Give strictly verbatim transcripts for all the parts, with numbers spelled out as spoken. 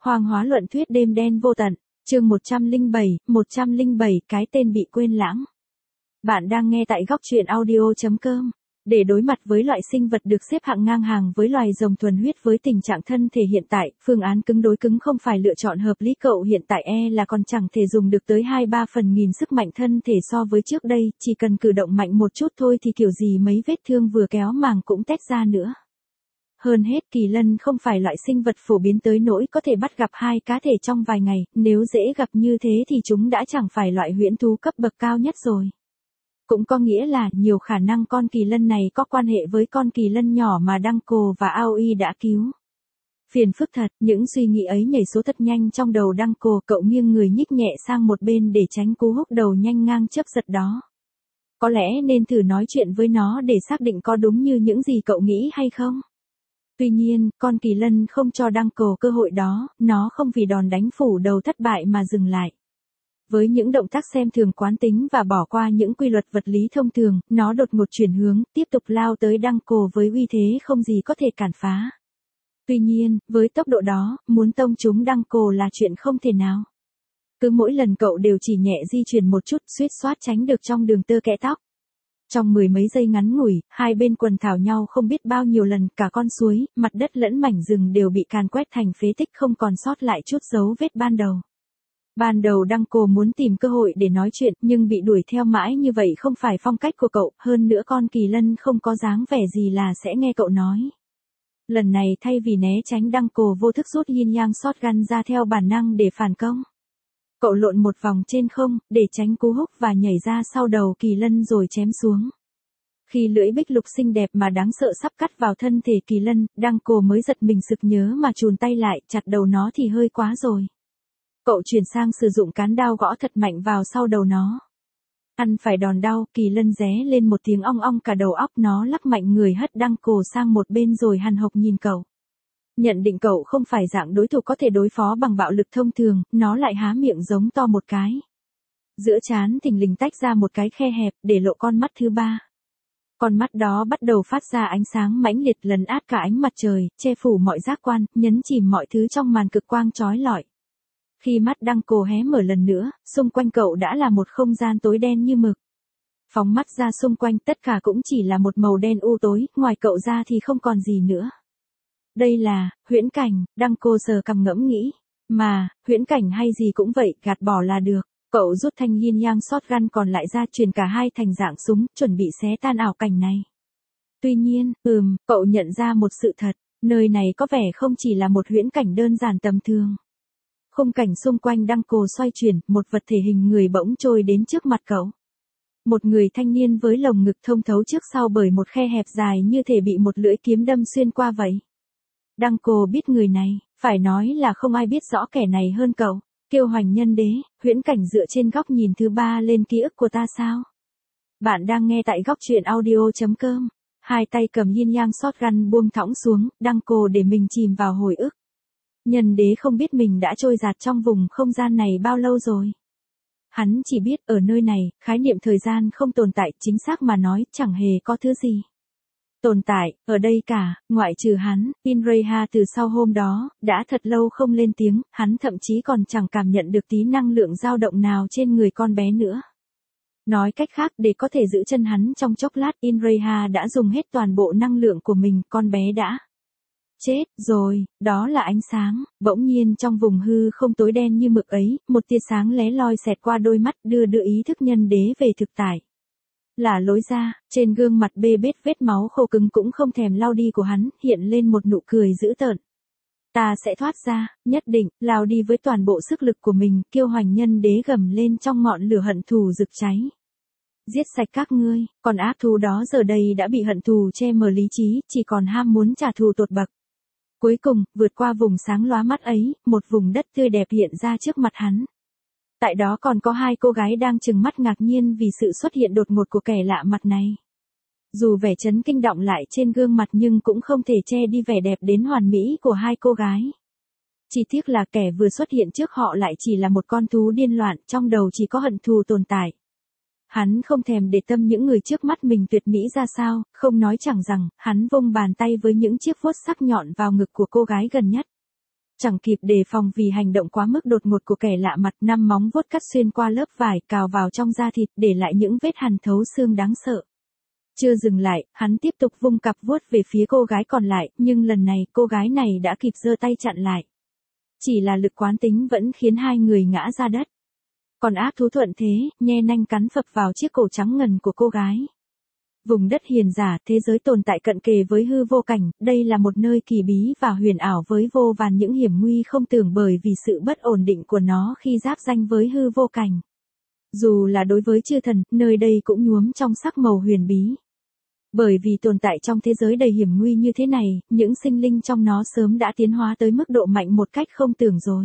Hoang hóa luận thuyết đêm đen vô tận, chương một trăm lẻ bảy, một trăm lẻ bảy cái tên bị quên lãng. Bạn đang nghe tại góc truyện audio chấm com. Để đối mặt với loại sinh vật được xếp hạng ngang hàng với loài rồng thuần huyết với tình trạng thân thể hiện tại, phương án cứng đối cứng không phải lựa chọn hợp lý. Cậu hiện tại e là còn chẳng thể dùng được tới hai ba phần nghìn sức mạnh thân thể so với trước đây, chỉ cần cử động mạnh một chút thôi thì kiểu gì mấy vết thương vừa kéo màng cũng tét ra nữa. Hơn hết kỳ lân không phải loại sinh vật phổ biến tới nỗi có thể bắt gặp hai cá thể trong vài ngày, nếu dễ gặp như thế thì chúng đã chẳng phải loại huyễn thú cấp bậc cao nhất rồi. Cũng có nghĩa là nhiều khả năng con kỳ lân này có quan hệ với con kỳ lân nhỏ mà Danko và Aoi đã cứu. Phiền phức thật, những suy nghĩ ấy nhảy số thật nhanh trong đầu Danko, cậu nghiêng người nhích nhẹ sang một bên để tránh cú húc đầu nhanh ngang chớp giật đó. Có lẽ nên thử nói chuyện với nó để xác định có đúng như những gì cậu nghĩ hay không. Tuy nhiên, con kỳ lân không cho Danko cơ hội đó, nó không vì đòn đánh phủ đầu thất bại mà dừng lại. Với những động tác xem thường quán tính và bỏ qua những quy luật vật lý thông thường, nó đột ngột chuyển hướng, tiếp tục lao tới Danko với uy thế không gì có thể cản phá. Tuy nhiên, với tốc độ đó, muốn tông trúng Danko là chuyện không thể nào. Cứ mỗi lần cậu đều chỉ nhẹ di chuyển một chút, suýt soát tránh được trong đường tơ kẽ tóc. Trong mười mấy giây ngắn ngủi, hai bên quần thảo nhau không biết bao nhiêu lần, cả con suối, mặt đất lẫn mảnh rừng đều bị càn quét thành phế tích, không còn sót lại chút dấu vết ban đầu. Ban đầu Danko muốn tìm cơ hội để nói chuyện, nhưng bị đuổi theo mãi như vậy không phải phong cách của cậu, hơn nữa con kỳ lân không có dáng vẻ gì là sẽ nghe cậu nói. Lần này thay vì né tránh, Danko vô thức rút yin yang shotgun ra theo bản năng để phản công. Cậu lộn một vòng trên không, để tránh cú húc và nhảy ra sau đầu kỳ lân rồi chém xuống. Khi lưỡi bích lục xinh đẹp mà đáng sợ sắp cắt vào thân thể kỳ lân, Danko mới giật mình sực nhớ mà chùn tay lại, chặt đầu nó thì hơi quá rồi. Cậu chuyển sang sử dụng cán đao gõ thật mạnh vào sau đầu nó. Ăn phải đòn đau, kỳ lân ré lên một tiếng ong ong cả đầu óc, nó lắc mạnh người hất Danko sang một bên rồi hằn học nhìn cậu. Nhận định cậu không phải dạng đối thủ có thể đối phó bằng bạo lực thông thường, nó lại há miệng giống to một cái. Giữa trán thình lình tách ra một cái khe hẹp, để lộ con mắt thứ ba. Con mắt đó bắt đầu phát ra ánh sáng mãnh liệt lấn át cả ánh mặt trời, che phủ mọi giác quan, nhấn chìm mọi thứ trong màn cực quang chói lọi. Khi mắt Danko hé mở lần nữa, xung quanh cậu đã là một không gian tối đen như mực. Phóng mắt ra xung quanh, tất cả cũng chỉ là một màu đen u tối, ngoài cậu ra thì không còn gì nữa. Đây là huyễn cảnh, Danko sờ cằm ngẫm nghĩ. Mà, huyễn cảnh hay gì cũng vậy, gạt bỏ là được. Cậu rút thanh yin yang shotgun còn lại ra, truyền cả hai thành dạng súng, chuẩn bị xé tan ảo cảnh này. Tuy nhiên, ừm, cậu nhận ra một sự thật, nơi này có vẻ không chỉ là một huyễn cảnh đơn giản tầm thường. Khung cảnh xung quanh Danko xoay chuyển, một vật thể hình người bỗng trôi đến trước mặt cậu. Một người thanh niên với lồng ngực thông thấu trước sau bởi một khe hẹp dài như thể bị một lưỡi kiếm đâm xuyên qua vậy. Danko biết người này, phải nói là không ai biết rõ kẻ này hơn cậu. Kiêu hoành nhân đế, huyễn cảnh dựa trên góc nhìn thứ ba lên ký ức của ta sao? Bạn đang nghe tại góc truyện audio chấm com. Hai tay cầm yin yang shotgun buông thõng xuống, Danko để mình chìm vào hồi ức. Nhân đế không biết mình đã trôi dạt trong vùng không gian này bao lâu rồi. Hắn chỉ biết ở nơi này, khái niệm thời gian không tồn tại, chính xác mà nói, chẳng hề có thứ gì tồn tại ở đây cả, ngoại trừ hắn. Inreha từ sau hôm đó, đã thật lâu không lên tiếng, hắn thậm chí còn chẳng cảm nhận được tí năng lượng dao động nào trên người con bé nữa. Nói cách khác, để có thể giữ chân hắn trong chốc lát, Inreha đã dùng hết toàn bộ năng lượng của mình, con bé đã chết rồi. Đó là ánh sáng. Bỗng nhiên trong vùng hư không tối đen như mực ấy, một tia sáng lé loi xẹt qua đôi mắt, đưa đưa ý thức nhân đế về thực tại. Là lối ra, trên gương mặt bê bết vết máu khô cứng cũng không thèm lau đi của hắn, hiện lên một nụ cười dữ tợn. Ta sẽ thoát ra, nhất định, lao đi với toàn bộ sức lực của mình, kiêu hoành nhân đế gầm lên trong ngọn lửa hận thù rực cháy. Giết sạch các ngươi, còn ác thú đó giờ đây đã bị hận thù che mờ lý trí, chỉ còn ham muốn trả thù tột bậc. Cuối cùng, vượt qua vùng sáng lóa mắt ấy, một vùng đất tươi đẹp hiện ra trước mặt hắn. Tại đó còn có hai cô gái đang trừng mắt ngạc nhiên vì sự xuất hiện đột ngột của kẻ lạ mặt này. Dù vẻ chấn kinh đọng lại trên gương mặt nhưng cũng không thể che đi vẻ đẹp đến hoàn mỹ của hai cô gái. Chỉ tiếc là kẻ vừa xuất hiện trước họ lại chỉ là một con thú điên loạn, trong đầu chỉ có hận thù tồn tại. Hắn không thèm để tâm những người trước mắt mình tuyệt mỹ ra sao, không nói chẳng rằng, hắn vung bàn tay với những chiếc vuốt sắc nhọn vào ngực của cô gái gần nhất. chẳng kịp đề phòng vì hành động quá mức đột ngột của kẻ lạ mặt, năm móng vuốt cắt xuyên qua lớp vải, cào vào trong da thịt, để lại những vết hằn thấu xương đáng sợ. Chưa dừng lại, hắn tiếp tục vung cặp vuốt về phía cô gái còn lại, nhưng lần này cô gái này đã kịp giơ tay chặn lại. Chỉ là lực quán tính vẫn khiến hai người ngã ra đất. Còn ác thú thuận thế, nhe nanh cắn phập vào chiếc cổ trắng ngần của cô gái. Vùng đất hiền giả, thế giới tồn tại cận kề với hư vô cảnh, đây là một nơi kỳ bí và huyền ảo với vô vàn những hiểm nguy không tưởng bởi vì sự bất ổn định của nó khi giáp ranh với hư vô cảnh. Dù là đối với chư thần, nơi đây cũng nhuốm trong sắc màu huyền bí. Bởi vì tồn tại trong thế giới đầy hiểm nguy như thế này, những sinh linh trong nó sớm đã tiến hóa tới mức độ mạnh một cách không tưởng rồi.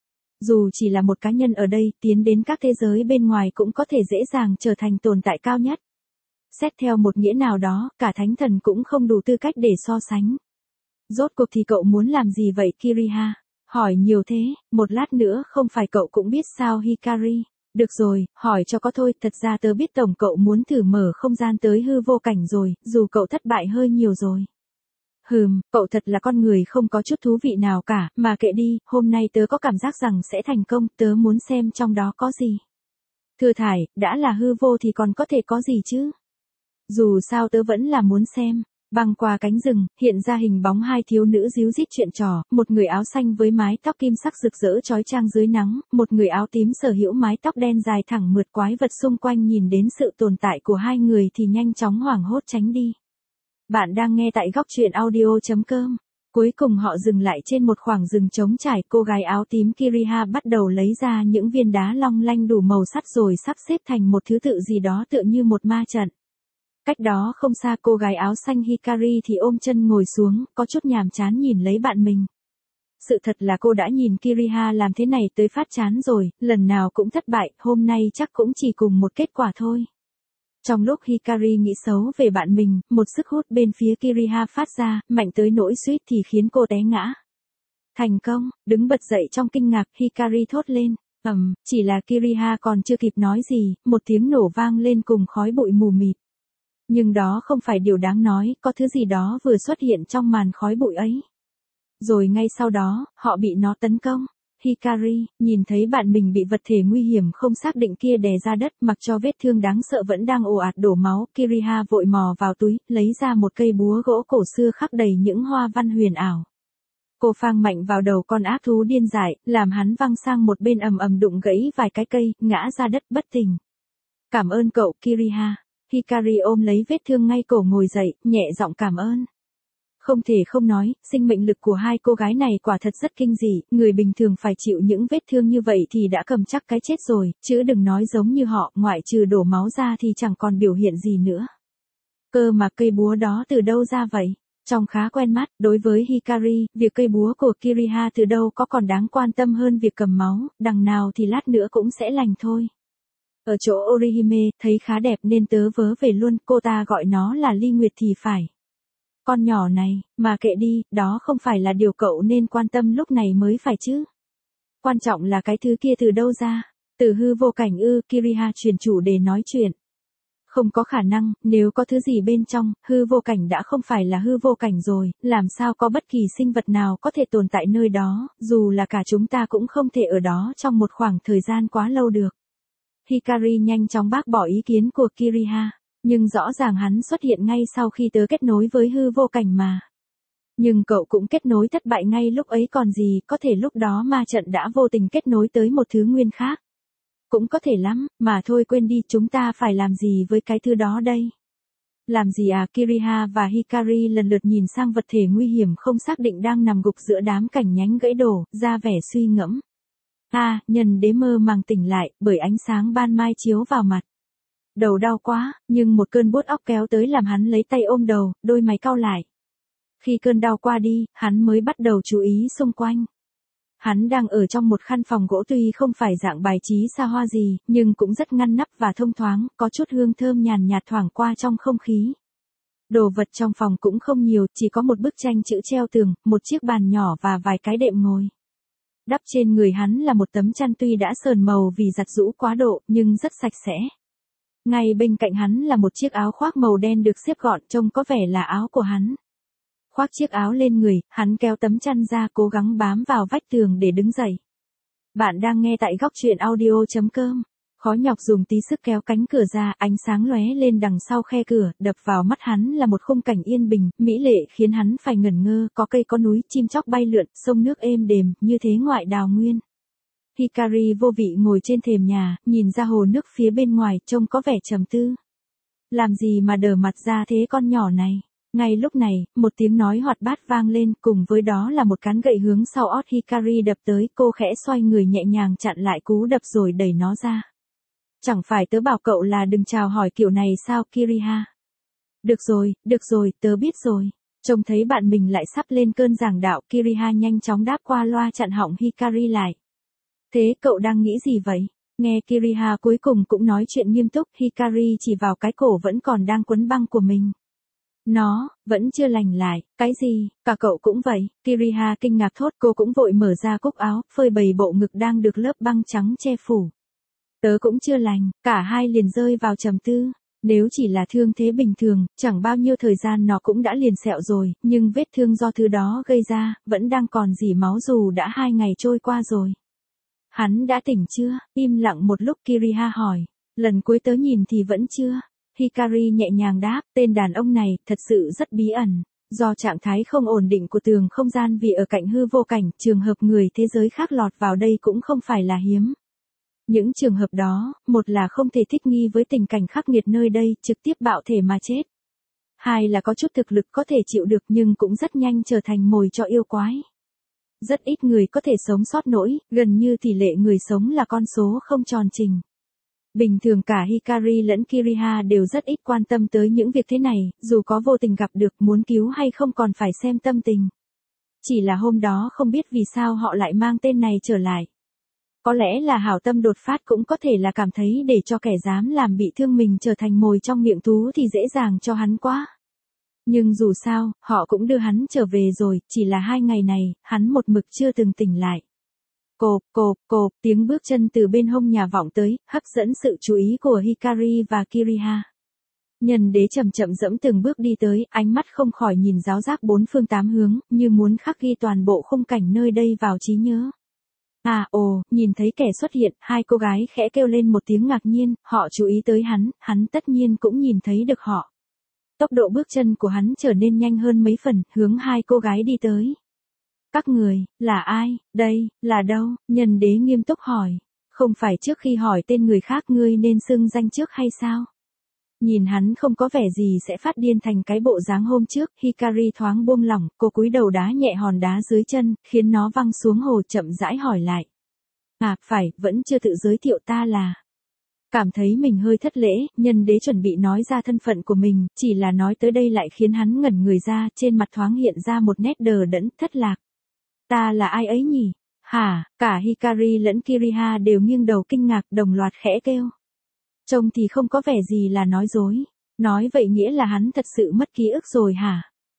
Dù chỉ là một cá nhân ở đây, tiến đến các thế giới bên ngoài cũng có thể dễ dàng trở thành tồn tại cao nhất. Xét theo một nghĩa nào đó, cả thánh thần cũng không đủ tư cách để so sánh. Rốt cuộc thì cậu muốn làm gì vậy Kiriha? Hỏi nhiều thế, một lát nữa không phải cậu cũng biết sao Hikari? Được rồi, hỏi cho có thôi, thật ra tớ biết tổng cậu muốn thử mở không gian tới hư vô cảnh rồi, dù cậu thất bại hơi nhiều rồi. Hừm, cậu thật là con người không có chút thú vị nào cả, mà kệ đi, hôm nay tớ có cảm giác rằng sẽ thành công, tớ muốn xem trong đó có gì. Thừa thải, đã là hư vô thì còn có thể có gì chứ? Dù sao tớ vẫn là muốn xem. Băng qua cánh rừng, hiện ra hình bóng hai thiếu nữ díu dít chuyện trò, một người áo xanh với mái tóc kim sắc rực rỡ chói chang dưới nắng, một người áo tím sở hữu mái tóc đen dài thẳng mượt, quái vật xung quanh nhìn đến sự tồn tại của hai người thì nhanh chóng hoảng hốt tránh đi. Bạn đang nghe tại góc truyện audio chấm com. Cuối cùng họ dừng lại trên một khoảng rừng trống trải, cô gái áo tím Kiriha bắt đầu lấy ra những viên đá long lanh đủ màu sắc rồi sắp xếp thành một thứ tự gì đó tựa như một ma trận. Cách đó không xa, cô gái áo xanh Hikari thì ôm chân ngồi xuống, có chút nhàm chán nhìn lấy bạn mình. Sự thật là cô đã nhìn Kiriha làm thế này tới phát chán rồi, lần nào cũng thất bại, hôm nay chắc cũng chỉ cùng một kết quả thôi. Trong lúc Hikari nghĩ xấu về bạn mình, một sức hút bên phía Kiriha phát ra, mạnh tới nỗi suýt thì khiến cô té ngã. Thành công, đứng bật dậy trong kinh ngạc, Hikari thốt lên. Ầm, um, chỉ là Kiriha còn chưa kịp nói gì, một tiếng nổ vang lên cùng khói bụi mù mịt. Nhưng đó không phải điều đáng nói, có thứ gì đó vừa xuất hiện trong màn khói bụi ấy. Rồi ngay sau đó, họ bị nó tấn công. Hikari, nhìn thấy bạn mình bị vật thể nguy hiểm không xác định kia đè ra đất, mặc cho vết thương đáng sợ vẫn đang ồ ạt đổ máu, Kiriha vội mò vào túi, lấy ra một cây búa gỗ cổ xưa khắc đầy những hoa văn huyền ảo. Cô phang mạnh vào đầu con ác thú điên dại, làm hắn văng sang một bên, ầm ầm đụng gãy vài cái cây, ngã ra đất bất tỉnh. Cảm ơn cậu Kiriha. Hikari ôm lấy vết thương ngay cổ ngồi dậy, nhẹ giọng cảm ơn. Không thể không nói, sinh mệnh lực của hai cô gái này quả thật rất kinh dị, người bình thường phải chịu những vết thương như vậy thì đã cầm chắc cái chết rồi, chứ đừng nói giống như họ, ngoại trừ đổ máu ra thì chẳng còn biểu hiện gì nữa. Cơ mà cây búa đó từ đâu ra vậy? Trông khá quen mắt, đối với Hikari, việc cây búa của Kiriha từ đâu có còn đáng quan tâm hơn việc cầm máu, đằng nào thì lát nữa cũng sẽ lành thôi. Ở chỗ Orihime, thấy khá đẹp nên tớ vớ về luôn, cô ta gọi nó là Ly Nguyệt thì phải. Con nhỏ này, mà kệ đi, đó không phải là điều cậu nên quan tâm lúc này mới phải chứ. Quan trọng là cái thứ kia từ đâu ra, từ hư vô cảnh ư, Kiriha chuyển chủ đề nói chuyện. Không có khả năng, nếu có thứ gì bên trong, hư vô cảnh đã không phải là hư vô cảnh rồi, làm sao có bất kỳ sinh vật nào có thể tồn tại nơi đó, dù là cả chúng ta cũng không thể ở đó trong một khoảng thời gian quá lâu được. Hikari nhanh chóng bác bỏ ý kiến của Kiriha, nhưng rõ ràng hắn xuất hiện ngay sau khi tớ kết nối với hư vô cảnh mà. Nhưng cậu cũng kết nối thất bại ngay lúc ấy còn gì, có thể lúc đó ma trận đã vô tình kết nối tới một thứ nguyên khác. Cũng có thể lắm, mà thôi quên đi, chúng ta phải làm gì với cái thứ đó đây? Làm gì à? Kiriha và Hikari lần lượt nhìn sang vật thể nguy hiểm không xác định đang nằm gục giữa đám cảnh nhánh gãy đổ, ra vẻ suy ngẫm. À, nhân đế mơ màng tỉnh lại, bởi ánh sáng ban mai chiếu vào mặt. Đầu đau quá, nhưng một cơn buốt óc kéo tới làm hắn lấy tay ôm đầu, đôi mày cau lại. Khi cơn đau qua đi, hắn mới bắt đầu chú ý xung quanh. Hắn đang ở trong một căn phòng gỗ tuy không phải dạng bài trí xa hoa gì, nhưng cũng rất ngăn nắp và thông thoáng, có chút hương thơm nhàn nhạt thoảng qua trong không khí. Đồ vật trong phòng cũng không nhiều, chỉ có một bức tranh chữ treo tường, một chiếc bàn nhỏ và vài cái đệm ngồi. Đắp trên người hắn là một tấm chăn tuy đã sờn màu vì giặt giũ quá độ, nhưng rất sạch sẽ. Ngay bên cạnh hắn là một chiếc áo khoác màu đen được xếp gọn, trông có vẻ là áo của hắn. khoác chiếc áo lên người, hắn kéo tấm chăn ra cố gắng bám vào vách tường để đứng dậy. Bạn đang nghe tại góc truyện audio.com. Khó nhọc dùng tí sức kéo cánh cửa ra, ánh sáng lóe lên đằng sau khe cửa, đập vào mắt hắn là một khung cảnh yên bình, mỹ lệ khiến hắn phải ngẩn ngơ, có cây có núi, chim chóc bay lượn, sông nước êm đềm, như thế ngoại đào nguyên. Hikari vô vị ngồi trên thềm nhà, nhìn ra hồ nước phía bên ngoài, trông có vẻ trầm tư. Làm gì mà đờ mặt ra thế con nhỏ này? Ngay lúc này, một tiếng nói hoạt bát vang lên, cùng với đó là một cán gậy hướng sau ót Hikari đập tới, cô khẽ xoay người nhẹ nhàng chặn lại cú đập rồi đẩy nó ra. Chẳng phải tớ bảo cậu là đừng chào hỏi kiểu này sao Kiriha? Được rồi, được rồi, tớ biết rồi. Trông thấy bạn mình lại sắp lên cơn giảng đạo, Kiriha nhanh chóng đáp qua loa chặn họng Hikari lại. Thế cậu đang nghĩ gì vậy? Nghe Kiriha cuối cùng cũng nói chuyện nghiêm túc, Hikari chỉ vào cái cổ vẫn còn đang quấn băng của mình. Nó, vẫn chưa lành lại, cái gì, cả cậu cũng vậy, Kiriha kinh ngạc thốt, cô cũng vội mở ra cúc áo, phơi bày bộ ngực đang được lớp băng trắng che phủ. Tớ cũng chưa lành, cả hai liền rơi vào trầm tư. Nếu chỉ là thương thế bình thường, chẳng bao nhiêu thời gian nó cũng đã liền sẹo rồi, nhưng vết thương do thứ đó gây ra, vẫn đang còn rỉ máu dù đã hai ngày trôi qua rồi. Hắn đã tỉnh chưa? Im lặng một lúc Kiriha hỏi. Lần cuối tớ nhìn thì vẫn chưa. Hikari nhẹ nhàng đáp, tên đàn ông này thật sự rất bí ẩn. Do trạng thái không ổn định của tường không gian vì ở cạnh hư vô cảnh, trường hợp người thế giới khác lọt vào đây cũng không phải là hiếm. Những trường hợp đó, một là không thể thích nghi với tình cảnh khắc nghiệt nơi đây, trực tiếp bạo thể mà chết. Hai là có chút thực lực có thể chịu được nhưng cũng rất nhanh trở thành mồi cho yêu quái. Rất ít người có thể sống sót nổi, gần như tỷ lệ người sống là con số không tròn trình. Bình thường cả Hikari lẫn Kiriha đều rất ít quan tâm tới những việc thế này, dù có vô tình gặp được muốn cứu hay không còn phải xem tâm tình. Chỉ là hôm đó không biết vì sao họ lại mang tên này trở lại. Có lẽ là hảo tâm đột phát, cũng có thể là cảm thấy để cho kẻ dám làm bị thương mình trở thành mồi trong miệng thú thì dễ dàng cho hắn quá. Nhưng dù sao, họ cũng đưa hắn trở về rồi, chỉ là hai ngày này, hắn một mực chưa từng tỉnh lại. Cộp, cộp, cộp, tiếng bước chân từ bên hông nhà vọng tới, hấp dẫn sự chú ý của Hikari và Kiriha. Nhân đế chậm chậm dẫm từng bước đi tới, ánh mắt không khỏi nhìn ráo rác bốn phương tám hướng, như muốn khắc ghi toàn bộ khung cảnh nơi đây vào trí nhớ. À, ồ, nhìn thấy kẻ xuất hiện, hai cô gái khẽ kêu lên một tiếng ngạc nhiên, họ chú ý tới hắn, hắn tất nhiên cũng nhìn thấy được họ. Tốc độ bước chân của hắn trở nên nhanh hơn mấy phần, hướng hai cô gái đi tới. Các người, là ai, đây, là đâu? Nhân đế nghiêm túc hỏi. Không phải trước khi hỏi tên người khác ngươi nên xưng danh trước hay sao? Nhìn hắn không có vẻ gì sẽ phát điên thành cái bộ dáng hôm trước, Hikari thoáng buông lỏng, cô cúi đầu đá nhẹ hòn đá dưới chân, khiến nó văng xuống hồ, chậm rãi hỏi lại. À, phải, vẫn chưa tự giới thiệu ta là. Cảm thấy mình hơi thất lễ, nhân đế chuẩn bị nói ra thân phận của mình, chỉ là nói tới đây lại khiến hắn ngẩn người ra, trên mặt thoáng hiện ra một nét đờ đẫn, thất lạc. Ta là ai ấy nhỉ? Hả? Cả Hikari lẫn Kiriha đều nghiêng đầu kinh ngạc, đồng loạt khẽ kêu. Trông thì không có vẻ gì là nói dối. Nói vậy nghĩa là hắn thật sự mất ký ức rồi hả?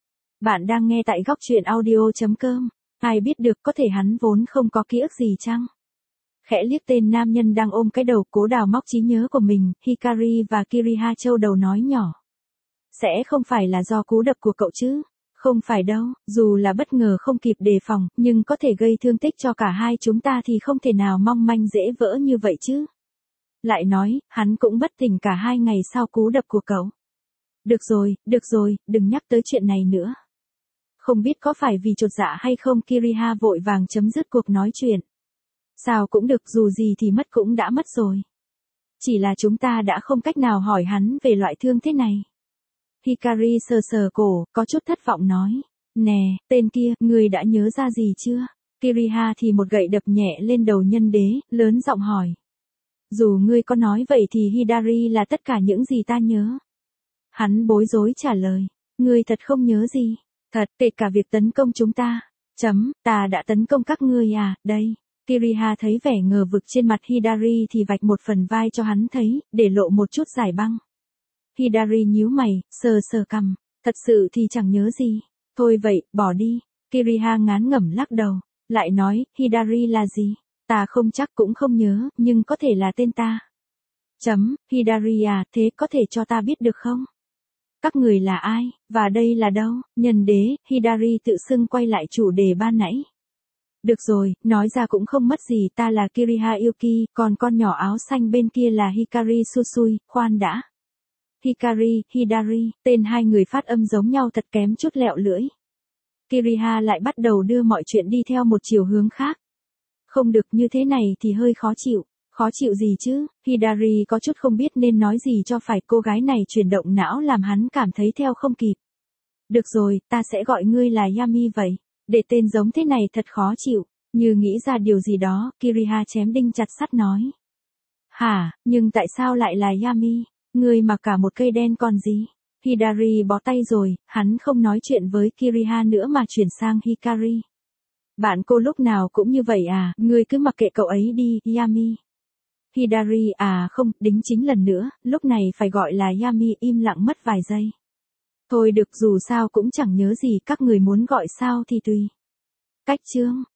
Bạn đang nghe tại góc truyện audio.com. Ai biết được, có thể hắn vốn không có ký ức gì chăng? Khẽ liếc tên nam nhân đang ôm cái đầu, cố đào móc trí nhớ của mình, Hikari và Kiriha châu đầu nói nhỏ. Sẽ không phải là do cú đập của cậu chứ? Không phải đâu, dù là bất ngờ không kịp đề phòng, nhưng có thể gây thương tích cho cả hai chúng ta thì không thể nào mong manh dễ vỡ như vậy chứ. Lại nói, hắn cũng bất tỉnh cả hai ngày sau cú đập của cậu. Được rồi, được rồi, đừng nhắc tới chuyện này nữa. Không biết có phải vì chột dạ hay không, Kiriha vội vàng chấm dứt cuộc nói chuyện. Sao cũng được, dù gì thì mất cũng đã mất rồi. Chỉ là chúng ta đã không cách nào hỏi hắn về loại thương thế này. Hikari sờ sờ cổ, có chút thất vọng nói. Nè, tên kia, ngươi đã nhớ ra gì chưa? Kiriha thì một gậy đập nhẹ lên đầu nhân đế, lớn giọng hỏi. Dù ngươi có nói vậy thì Hidari là tất cả những gì ta nhớ. Hắn bối rối trả lời. Ngươi thật không nhớ gì. Thật, kể cả việc tấn công chúng ta. Chấm, ta đã tấn công các ngươi à, đây. Kiriha thấy vẻ ngờ vực trên mặt Hidari thì vạch một phần vai cho hắn thấy, để lộ một chút giải băng. Hidari nhíu mày, sờ sờ cằm, thật sự thì chẳng nhớ gì. Thôi vậy, bỏ đi. Kiriha ngán ngẩm lắc đầu, lại nói, Hidari là gì? Ta không chắc cũng không nhớ, nhưng có thể là tên ta. Chấm, Hidari à, thế có thể cho ta biết được không? Các người là ai, và đây là đâu? Nhân đế, Hidari tự xưng quay lại chủ đề ban nãy. Được rồi, nói ra cũng không mất gì, ta là Kiriha Yuki, còn con nhỏ áo xanh bên kia là Hikari Susui, khoan đã. Hikari, Hidari, tên hai người phát âm giống nhau thật kém chút lẹo lưỡi. Kiriha lại bắt đầu đưa mọi chuyện đi theo một chiều hướng khác. Không được, như thế này thì hơi khó chịu. Khó chịu gì chứ? Hidari có chút không biết nên nói gì cho phải, cô gái này chuyển động não làm hắn cảm thấy theo không kịp. Được rồi, ta sẽ gọi ngươi là Yami vậy. Để tên giống thế này thật khó chịu. Như nghĩ ra điều gì đó, Kiriha chém đinh chặt sắt nói. Hả, nhưng tại sao lại là Yami? Ngươi mặc cả một cây đen còn gì? Hidari bó tay rồi, hắn không nói chuyện với Kiriha nữa mà chuyển sang Hikari. Bạn cô lúc nào cũng như vậy à, ngươi cứ mặc kệ cậu ấy đi, Yami. Hidari à không, đính chính lần nữa, lúc này phải gọi là Yami, im lặng mất vài giây. Thôi được, dù sao cũng chẳng nhớ gì, các người muốn gọi sao thì tùy. Cách chương.